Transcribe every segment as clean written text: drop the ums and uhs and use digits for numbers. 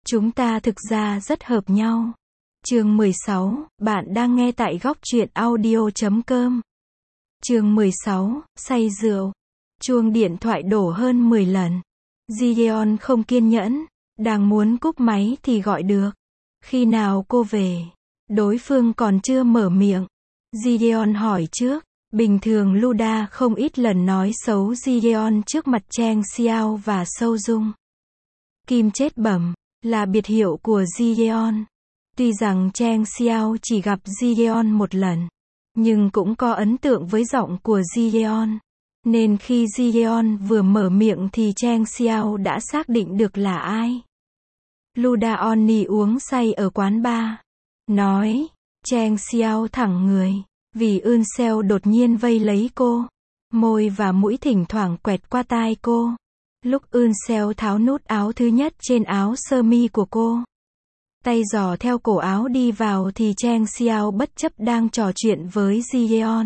Chúng ta thực ra rất hợp nhau. Chương 16, bạn đang nghe tại góc truyện audio.com. Chương 16, say rượu. Chuông điện thoại đổ hơn 10 lần. Gideon không kiên nhẫn, đang muốn cúp máy thì gọi được. Khi nào cô về? Đối phương còn chưa mở miệng. Gideon hỏi trước. Bình thường Luda không ít lần nói xấu Gideon trước mặt Cheng Xiao và Sâu Dung. Kim chết bẩm là biệt hiệu của Gideon. Tuy rằng Cheng Xiao chỉ gặp Gideon một lần, nhưng cũng có ấn tượng với giọng của Gideon. Nên khi Gideon vừa mở miệng thì Cheng Xiao đã xác định được là ai. Luda Oni uống say ở quán bar. Nói, Cheng Xiao thẳng người. Vì Eun Seo đột nhiên vây lấy cô. Môi và mũi thỉnh thoảng quẹt qua tai cô. Lúc Eun Seo tháo nút áo thứ nhất trên áo sơ mi của cô, tay giò theo cổ áo đi vào thì Cheng Xiao bất chấp đang trò chuyện với Gideon,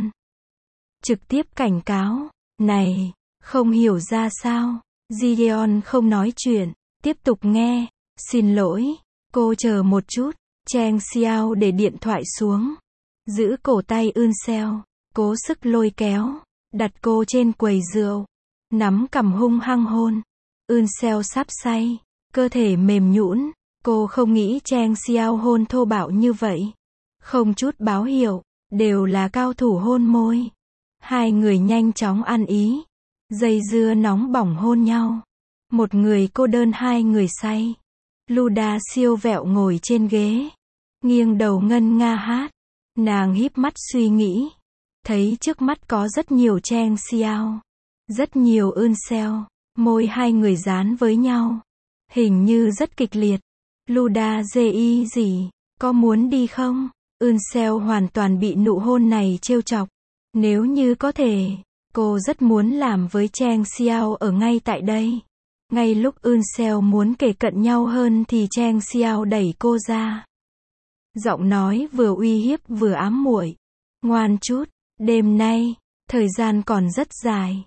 trực tiếp cảnh cáo, này, không hiểu ra sao. Gideon không nói chuyện, tiếp tục nghe, xin lỗi, cô chờ một chút. Cheng Xiao để điện thoại xuống, giữ cổ tay Eun Seo, cố sức lôi kéo, đặt cô trên quầy rượu, nắm cằm hung hăng hôn. Eun Seo sắp say, cơ thể mềm nhũn, cô không nghĩ Cheng Xiao hôn thô bạo như vậy. Không chút báo hiệu, đều là cao thủ hôn môi. Hai người nhanh chóng ăn ý, dây dưa nóng bỏng hôn nhau. Một người cô đơn hai người say. Luda siêu vẹo ngồi trên ghế, nghiêng đầu ngân nga hát. Nàng híp mắt suy nghĩ, thấy trước mắt có rất nhiều Cheng Xiao, rất nhiều Eun Seo, môi hai người dán với nhau, hình như rất kịch liệt. Luda gì, có muốn đi không? Eun Seo hoàn toàn bị nụ hôn này trêu chọc. Nếu như có thể, cô rất muốn làm với Cheng Xiao ở ngay tại đây. Ngay lúc Eun Seo muốn kề cận nhau hơn thì Cheng Xiao đẩy cô ra. Giọng nói vừa uy hiếp vừa ám muội. Ngoan chút, đêm nay, thời gian còn rất dài.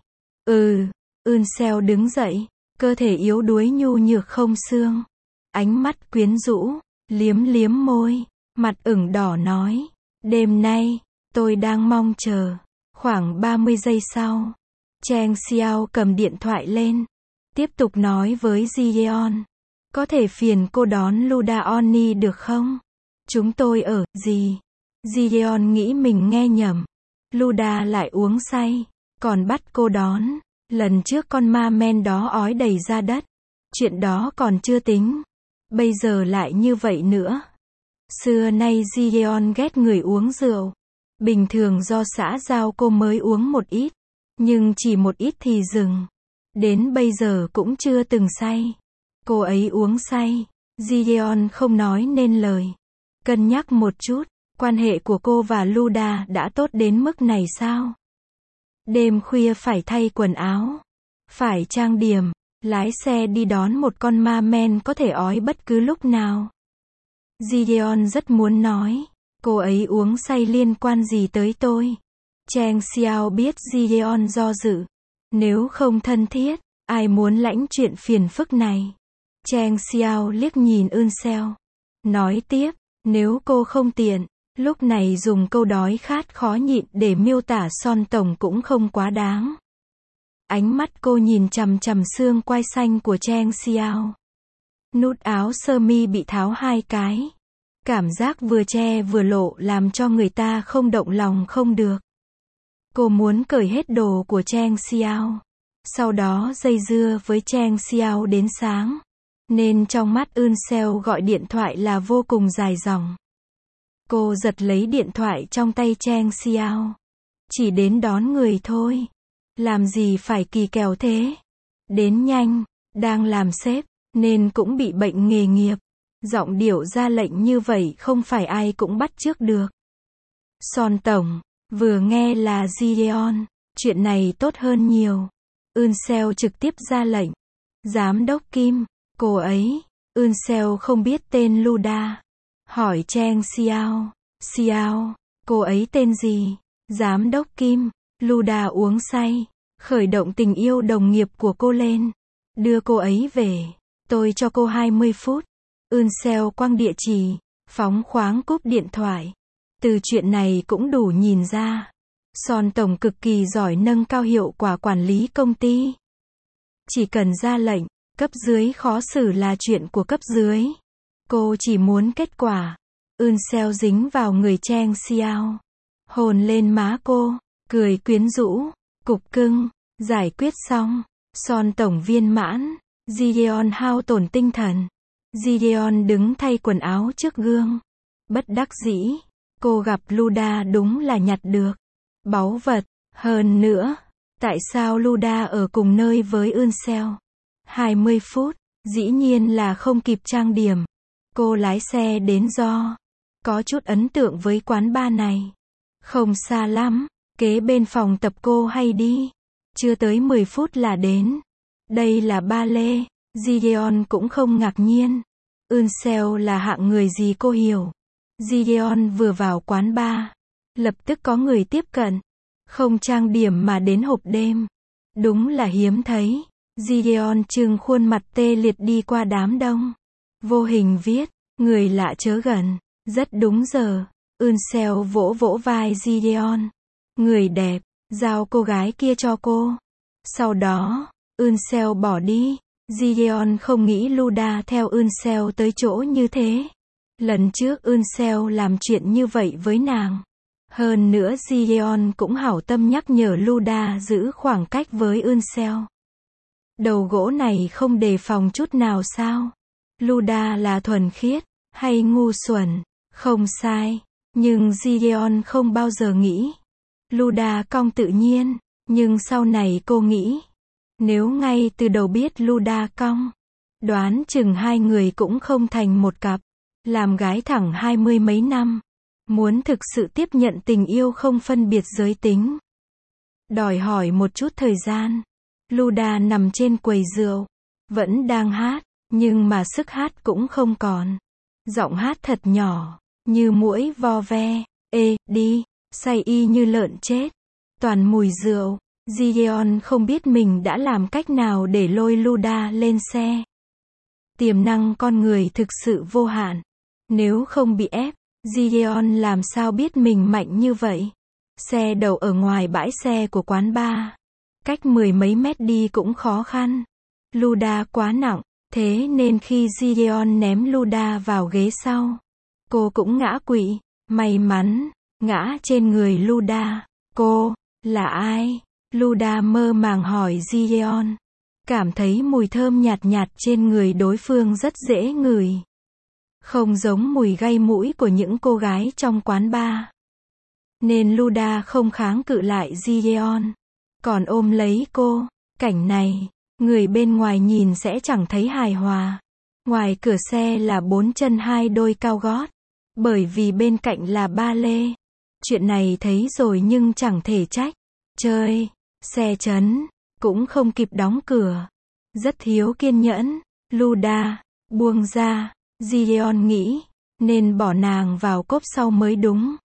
Eun Seo đứng dậy, cơ thể yếu đuối nhu nhược không xương. Ánh mắt quyến rũ, liếm liếm môi, mặt ửng đỏ nói, đêm nay, tôi đang mong chờ. Khoảng 30 giây sau, Cheng Xiao cầm điện thoại lên, tiếp tục nói với Gideon, có thể phiền cô đón Luda Oni được không? Chúng tôi ở, gì? Gideon nghĩ mình nghe nhầm. Luda lại uống say, còn bắt cô đón. Lần trước con ma men đó ói đầy ra đất. Chuyện đó còn chưa tính. Bây giờ lại như vậy nữa. Xưa nay Gideon ghét người uống rượu. Bình thường do xã giao cô mới uống một ít. Nhưng chỉ một ít thì dừng. Đến bây giờ cũng chưa từng say. Cô ấy uống say. Gideon không nói nên lời. Cân nhắc một chút, quan hệ của cô và Luda đã tốt đến mức này sao? Đêm khuya phải thay quần áo, phải trang điểm, lái xe đi đón một con ma men có thể ói bất cứ lúc nào. Gideon rất muốn nói, cô ấy uống say liên quan gì tới tôi? Cheng Xiao biết Gideon do dự. Nếu không thân thiết, ai muốn lãnh chuyện phiền phức này? Cheng Xiao liếc nhìn Eun Seo, nói tiếp. Nếu cô không tiện, lúc này dùng câu đói khát khó nhịn để miêu tả Son Tổng cũng không quá đáng. Ánh mắt cô nhìn chằm chằm xương quai xanh của Cheng Xiao. Nút áo sơ mi bị tháo hai cái. Cảm giác vừa che vừa lộ làm cho người ta không động lòng không được. Cô muốn cởi hết đồ của Cheng Xiao. Sau đó dây dưa với Cheng Xiao đến sáng. Nên trong mắt Eun Seo gọi điện thoại là vô cùng dài dòng. Cô giật lấy điện thoại trong tay Cheng Xiao. Chỉ đến đón người thôi. Làm gì phải kỳ kèo thế? Đến nhanh, đang làm sếp, nên cũng bị bệnh nghề nghiệp. Giọng điệu ra lệnh như vậy không phải ai cũng bắt chước được. Son Tổng, vừa nghe là Gideon, chuyện này tốt hơn nhiều. Eun Seo trực tiếp ra lệnh. Giám đốc Kim. Cô ấy, Eun Seo không biết tên Luda. Hỏi Cheng Xiao, cô ấy tên gì? Giám đốc Kim. Luda uống say, khởi động tình yêu đồng nghiệp của cô lên. Đưa cô ấy về, tôi cho cô 20 phút. Unsell quăng địa chỉ, phóng khoáng cúp điện thoại. Từ chuyện này cũng đủ nhìn ra, Son tổng cực kỳ giỏi nâng cao hiệu quả quản lý công ty. Chỉ cần ra lệnh, cấp dưới khó xử là chuyện của cấp dưới. Cô chỉ muốn kết quả. Unsell dính vào người Cheng Xiao, hôn lên má cô, cười quyến rũ, cục cưng, giải quyết xong. Son tổng viên mãn, Gideon hao tổn tinh thần. Gideon đứng thay quần áo trước gương. Bất đắc dĩ, cô gặp Luda đúng là nhặt được báu vật. Hơn nữa, tại sao Luda ở cùng nơi với Unsell? 20 phút, dĩ nhiên là không kịp trang điểm. Cô lái xe đến do có chút ấn tượng với quán bar này. Không xa lắm, kế bên phòng tập cô hay đi. Chưa tới 10 phút là đến. Đây là ba lê. Gideon cũng không ngạc nhiên. Unsell là hạng người gì cô hiểu. Gideon vừa vào quán bar, lập tức có người tiếp cận. Không trang điểm mà đến hộp đêm. Đúng là hiếm thấy. Gideon trừng khuôn mặt tê liệt đi qua đám đông. Vô hình viết, người lạ chớ gần. Rất đúng giờ. Unsell vỗ vỗ vai Gideon. Người đẹp, giao cô gái kia cho cô. Sau đó, Unsell bỏ đi. Gideon không nghĩ Luda theo Unsell tới chỗ như thế. Lần trước Unsell làm chuyện như vậy với nàng. Hơn nữa Gideon cũng hảo tâm nhắc nhở Luda giữ khoảng cách với Unsell. Đầu gỗ này không đề phòng chút nào sao? Luda là thuần khiết, hay ngu xuẩn? Không sai. Nhưng Gideon không bao giờ nghĩ. Luda cong tự nhiên. Nhưng sau này cô nghĩ. Nếu ngay từ đầu biết Luda cong, đoán chừng hai người cũng không thành một cặp. Làm gái thẳng 20 mấy năm. Muốn thực sự tiếp nhận tình yêu không phân biệt giới tính. Đòi hỏi một chút thời gian. Luda nằm trên quầy rượu. Vẫn đang hát, nhưng mà sức hát cũng không còn. Giọng hát thật nhỏ, như muỗi vo ve. Ê, đi, say y như lợn chết. Toàn mùi rượu. Gideon không biết mình đã làm cách nào để lôi Luda lên xe. Tiềm năng con người thực sự vô hạn. Nếu không bị ép, Gideon làm sao biết mình mạnh như vậy. Xe đậu ở ngoài bãi xe của quán bar. Cách 10 mấy mét đi cũng khó khăn. Luda quá nặng, thế nên khi Gideon ném Luda vào ghế sau, cô cũng ngã quỵ. May mắn, ngã trên người Luda. Cô, là ai? Luda mơ màng hỏi Gideon. Cảm thấy mùi thơm nhạt nhạt trên người đối phương rất dễ ngửi. Không giống mùi gây mũi của những cô gái trong quán bar. Nên Luda không kháng cự lại Gideon. Còn ôm lấy cô. Cảnh này, người bên ngoài nhìn sẽ chẳng thấy hài hòa. Ngoài cửa xe là 4 chân 2 đôi cao gót. Bởi vì bên cạnh là ba lê. Chuyện này thấy rồi nhưng chẳng thể trách. Chơi, xe chấn, cũng không kịp đóng cửa. Rất thiếu kiên nhẫn. Luda, buông ra. Gideon nghĩ, nên bỏ nàng vào cốp sau mới đúng.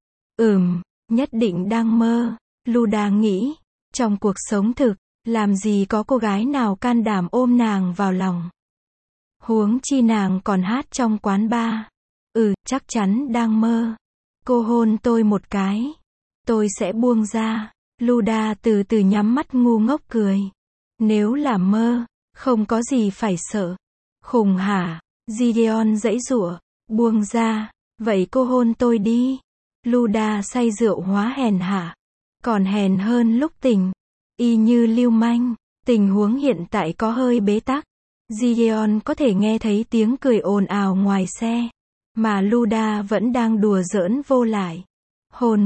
Nhất định đang mơ. Luda nghĩ, trong cuộc sống thực, làm gì có cô gái nào can đảm ôm nàng vào lòng. Huống chi nàng còn hát trong quán bar. Chắc chắn đang mơ. Cô hôn tôi một cái. Tôi sẽ buông ra. Luda từ từ nhắm mắt ngu ngốc cười. Nếu là mơ, không có gì phải sợ. Khùng hả? Gideon giãy giụa. Buông ra. Vậy cô hôn tôi đi. Luda say rượu hóa hèn hạ. Còn hèn hơn lúc tỉnh. Y như lưu manh. Tình huống hiện tại có hơi bế tắc. Gideon có thể nghe thấy tiếng cười ồn ào ngoài xe. Mà Luda vẫn đang đùa giỡn vô lại. Hôn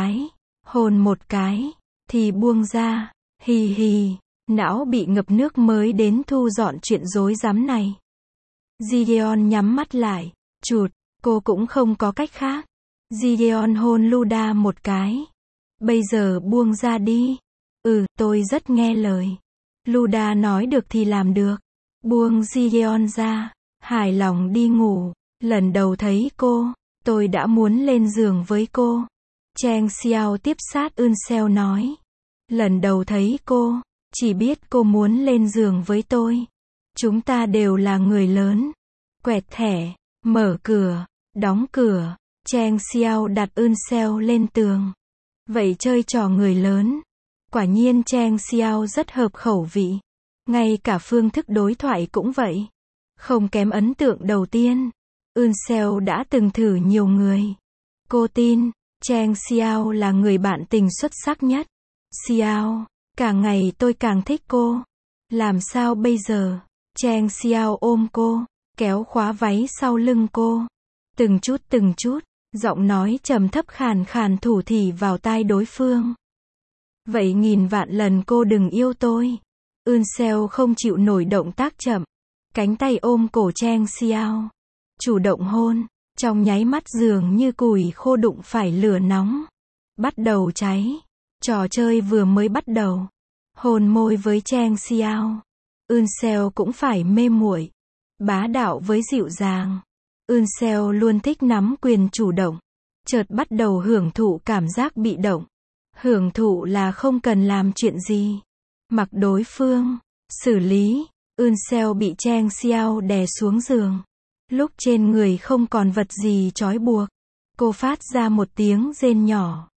một cái. Thì buông ra. Hì hì. Não bị ngập nước mới đến thu dọn chuyện rối rắm này. Gideon nhắm mắt lại. Chụt. Cô cũng không có cách khác. Gideon hôn Luda một cái. Bây giờ buông ra đi. Tôi rất nghe lời. Luda nói được thì làm được. Buông Gideon ra. Hài lòng đi ngủ. Lần đầu thấy cô, tôi đã muốn lên giường với cô. Cheng Xiao tiếp sát Unsell nói. Lần đầu thấy cô, chỉ biết cô muốn lên giường với tôi. Chúng ta đều là người lớn. Quẹt thẻ, mở cửa, đóng cửa, Chang Xiao đặt Eun-seo lên tường. Vậy chơi trò người lớn. Quả nhiên Chang Xiao rất hợp khẩu vị. Ngay cả phương thức đối thoại cũng vậy. Không kém ấn tượng đầu tiên. Eun-seo đã từng thử nhiều người. Cô tin, Chang Xiao là người bạn tình xuất sắc nhất. Xiao, càng ngày tôi càng thích cô. Làm sao bây giờ? Chang Xiao ôm cô, kéo khóa váy sau lưng cô. Từng chút, giọng nói trầm thấp khàn khàn thủ thỉ vào tai đối phương. Vậy nghìn vạn lần cô đừng yêu tôi. Eun-seo không chịu nổi động tác chậm. Cánh tay ôm cổ Chang Xiao. Chủ động hôn, trong nháy mắt dường như củi khô đụng phải lửa nóng. Bắt đầu cháy. Trò chơi vừa mới bắt đầu. Hôn môi với Chang Xiao. Eun-seo cũng phải mê muội. Bá đạo với dịu dàng. Eun-seo luôn thích nắm quyền chủ động. Chợt bắt đầu hưởng thụ cảm giác bị động. Hưởng thụ là không cần làm chuyện gì. Mặc đối phương. Xử lý. Eun-seo bị Chang Xiao đè xuống giường. Lúc trên người không còn vật gì trói buộc. Cô phát ra một tiếng rên nhỏ.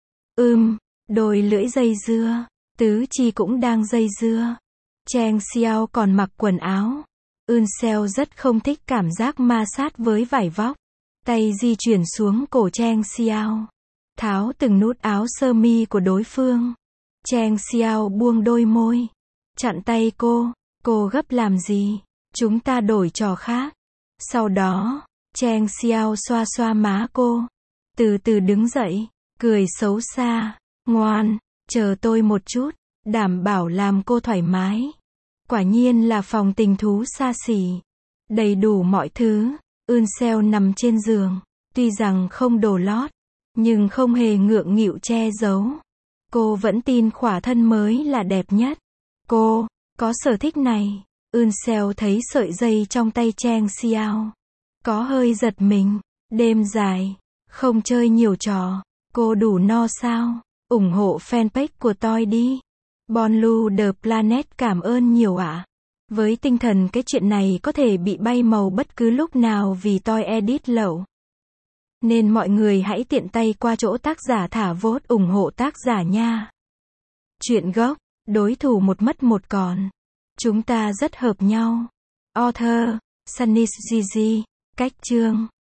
Đôi lưỡi dây dưa. Tứ chi cũng đang dây dưa. Chang Xiao còn mặc quần áo. Eun-seo rất không thích cảm giác ma sát với vải vóc. Tay di chuyển xuống cổ Chang Xiao. Tháo từng nút áo sơ mi của đối phương. Chang Xiao buông đôi môi. Chặn tay cô gấp làm gì? Chúng ta đổi trò khác. Sau đó, Chang Xiao xoa xoa má cô. Từ từ đứng dậy, cười xấu xa. Ngoan, chờ tôi một chút, đảm bảo làm cô thoải mái. Quả nhiên là phòng tình thú xa xỉ. Đầy đủ mọi thứ. Eun-seo nằm trên giường. Tuy rằng không đồ lót, nhưng không hề ngượng nghịu che giấu. Cô vẫn tin khỏa thân mới là đẹp nhất. Cô có sở thích này. Eun-seo thấy sợi dây trong tay Chang Xiao. Có hơi giật mình. Đêm dài, không chơi nhiều trò. Cô đủ no sao? Ủng hộ fanpage của tôi đi. Bonlu The Planet cảm ơn nhiều ạ. Với tinh thần cái chuyện này có thể bị bay màu bất cứ lúc nào vì tôi edit lậu. Nên mọi người hãy tiện tay qua chỗ tác giả thả vote ủng hộ tác giả nha. Chuyện gốc, đối thủ một mất một còn. Chúng ta rất hợp nhau. Author, Sunny Gigi, cách chương.